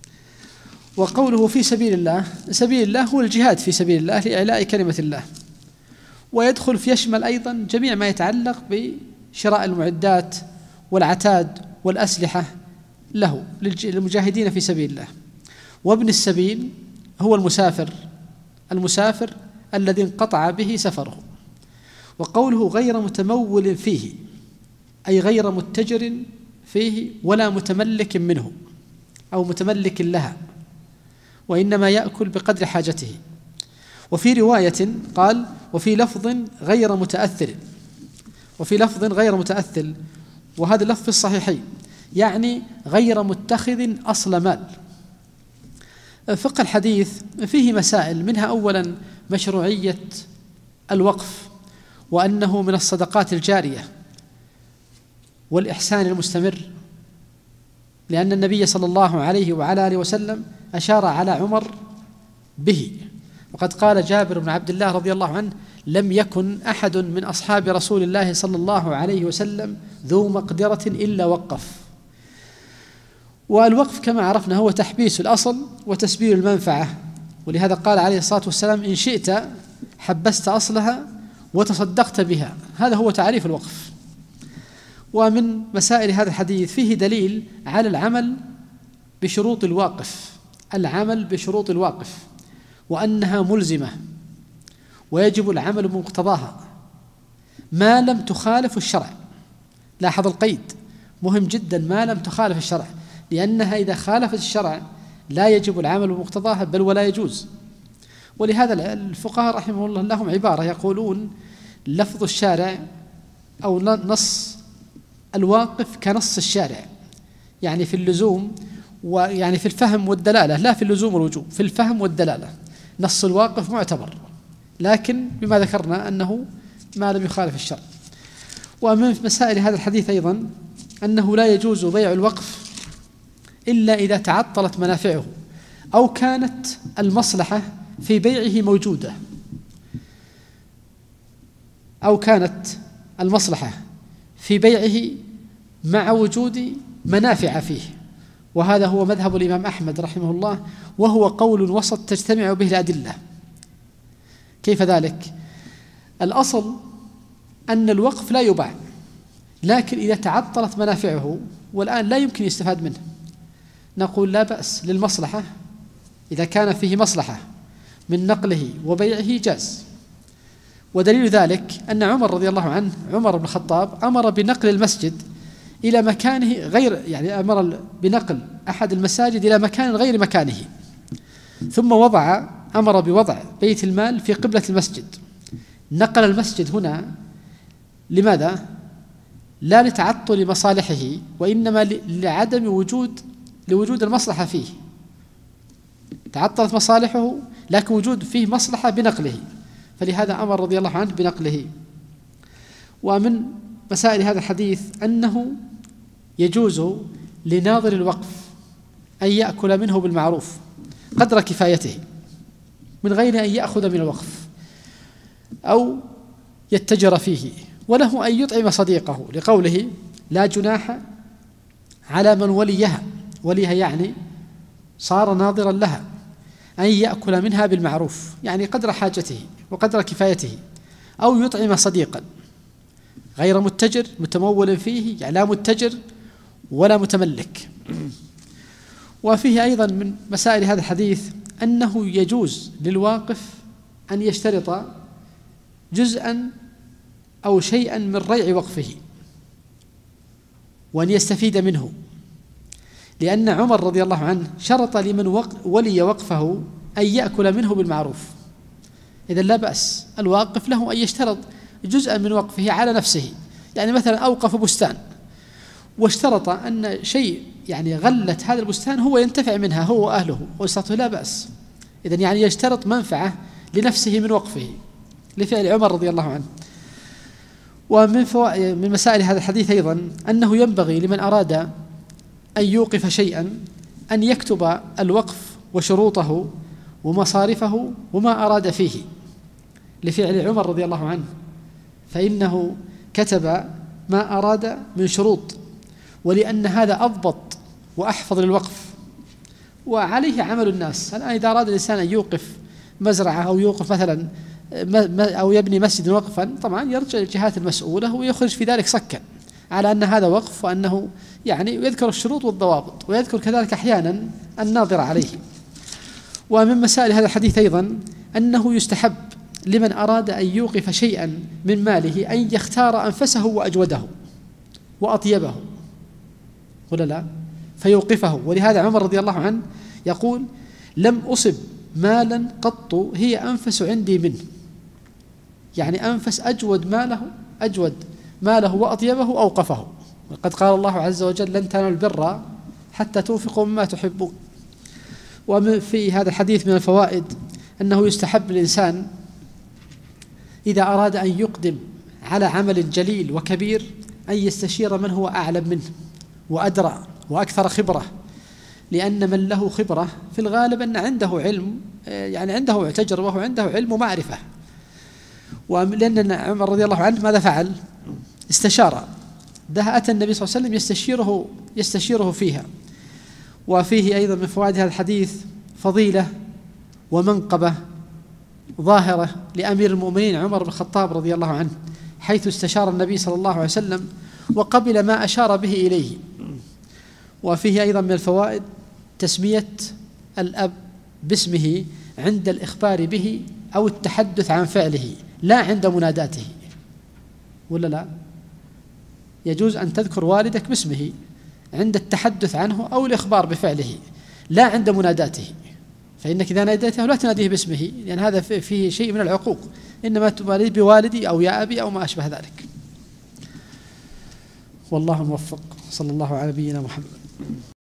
وقوله في سبيل الله، سبيل الله هو الجهاد في سبيل الله لإعلاء كلمة الله. ويدخل في يشمل أيضا جميع ما يتعلق بشراء المعدات والعتاد والأسلحة له للمجاهدين في سبيل الله. وابن السبيل هو المسافر، المسافر الذي انقطع به سفره. وقوله غير متمول فيه أي غير متجر فيه ولا متملك منه أو متملك لها، وإنما يأكل بقدر حاجته. وفي رواية قال وفي لفظ غير متأثر، وفي لفظ غير متأثر، وهذا اللفظ في الصحيحين، يعني غير متخذ أصل مال. فقه الحديث فيه مسائل، منها أولا مشروعية الوقف، وأنه من الصدقات الجارية والإحسان المستمر، لأن النبي صلى الله عليه وعلى آله وسلم أشار على عمر به. وقد قال جابر بن عبد الله رضي الله عنه لم يكن أحد من أصحاب رسول الله صلى الله عليه وسلم ذو مقدرة إلا وقف. والوقف كما عرفنا هو تحبيس الأصل وتسبيل المنفعة، ولهذا قال عليه الصلاة والسلام إن شئت حبست أصلها وتصدقت بها. هذا هو تعريف الوقف. ومن مسائل هذا الحديث فيه دليل على العمل بشروط الواقف، العمل بشروط الواقف، وأنها ملزمة ويجب العمل بمقتضاها ما لم تخالف الشرع. لاحظ القيد مهم جدا، ما لم تخالف الشرع، لأنها إذا خالفت الشرع لا يجب العمل بمقتضاها بل ولا يجوز. ولهذا الفقهاء رحمه الله لهم عبارة يقولون لفظ الشارع أو نص الواقف كنص الشارع، يعني في اللزوم ويعني في الفهم والدلالة، لا في اللزوم والوجوب، في الفهم والدلالة نص الواقف معتبر، لكن بما ذكرنا أنه ما لم يخالف الشرع. ومن مسائل هذا الحديث أيضا أنه لا يجوز بيع الوقف إلا إذا تعطلت منافعه أو كانت المصلحة في بيعه موجودة، أو كانت المصلحة في بيعه مع وجود منافع فيه. وهذا هو مذهب الإمام أحمد رحمه الله، وهو قول وسط تجتمع به الأدلة. كيف ذلك؟ الأصل أن الوقف لا يباع، لكن إذا تعطلت منافعه والآن لا يمكن يستفاد منه، نقول لا بأس للمصلحة، إذا كان فيه مصلحة من نقله وبيعه جاز. ودليل ذلك أن عمر رضي الله عنه، عمر بن الخطاب، أمر بنقل المسجد إلى مكانه غير، يعني أمر بنقل أحد المساجد إلى مكان غير مكانه، ثم وضع أمر بوضع بيت المال في قبلة المسجد. نقل المسجد هنا لماذا؟ لا لتعطل مصالحه، وإنما لعدم وجود لوجود المصلحة فيه. تعطلت مصالحه لكن وجود فيه مصلحة بنقله، فلهذا أمر رضي الله عنه بنقله. ومن مسائل هذا الحديث أنه يجوز لناظر الوقف أن يأكل منه بالمعروف قدر كفايته من غير أن يأخذ من الوقف أو يتجر فيه، وله أن يطعم صديقه، لقوله لا جناح على من وليها، وليها يعني صار ناظرا لها، أن يأكل منها بالمعروف يعني قدر حاجته وقدر كفايته، أو يطعم صديقا غير متجر متمول فيه، يعني لا متجر ولا متملك. وفيه أيضا من مسائل هذا الحديث أنه يجوز للواقف أن يشترط جزءا أو شيئا من ريع وقفه وأن يستفيد منه، لأن عمر رضي الله عنه شرط لمن ولي وقفه أن يأكل منه بالمعروف. إذن لا بأس، الواقف له أن يشترط جزءا من وقفه على نفسه، يعني مثلا أوقف بستان واشترط أن شيء يعني غلة هذا البستان هو ينتفع منها هو وأهله ويشترطه، لا بأس. إذن يعني يشترط منفعة لنفسه من وقفه لفعل عمر رضي الله عنه. ومن فوائد من مسائل هذا الحديث أيضا أنه ينبغي لمن أراد أن يوقف شيئا أن يكتب الوقف وشروطه ومصارفه وما أراد فيه، لفعل عمر رضي الله عنه، فإنه كتب ما أراد من شروط، ولأن هذا أضبط وأحفظ للوقف، وعليه عمل الناس. الآن إذا أراد الإنسان أن يوقف مزرعة أو يوقف مثلا أو يبني مسجد وقفا، طبعا يرجع للجهات المسؤولة ويخرج في ذلك صكا على أن هذا وقف، وأنه يعني يذكر الشروط والضوابط، ويذكر كذلك أحيانا الناظر عليه. ومن مسائل هذا الحديث أيضا أنه يستحب لمن أراد أن يوقف شيئا من ماله أن يختار أنفسه وأجوده وأطيبه، ولا لا؟ فيوقفه. ولهذا عمر رضي الله عنه يقول لم أصب مالا قط هي أنفس عندي منه، يعني أنفس أجود ماله أجود ماله وأطيبه أوقفه. وقد قال الله عز وجل لن تنالوا البر حتى تنفقوا مما تحبون. وفي هذا الحديث من الفوائد أنه يستحب الإنسان إذا أراد أن يقدم على عمل جليل وكبير أن يستشير من هو أعلم منه وأدرى وأكثر خبرة، لأن من له خبرة في الغالب أن عنده علم، يعني عنده تجربة وعنده علم ومعرفة. ولأن عمر رضي الله عنه ماذا فعل؟ استشار، ده أتى النبي صلى الله عليه وسلم يستشيره يستشيره فيها. وفيه أيضا من فوائد هذا الحديث فضيلة ومنقبة ظاهرة لأمير المؤمنين عمر بن الخطاب رضي الله عنه، حيث استشار النبي صلى الله عليه وسلم وقبل ما أشار به إليه. وفيه أيضا من الفوائد تسمية الأب باسمه عند الإخبار به أو التحدث عن فعله، لا عند مناداته، ولا لا؟ يجوز أن تذكر والدك باسمه عند التحدث عنه أو الإخبار بفعله، لا عند مناداته، فإنك إذا ناديته لا تناديه باسمه، لأن يعني هذا فيه شيء من العقوق، إنما تناديه بوالدي أو يا أبي أو ما أشبه ذلك. والله موفق. صلى الله على نبينا محمد.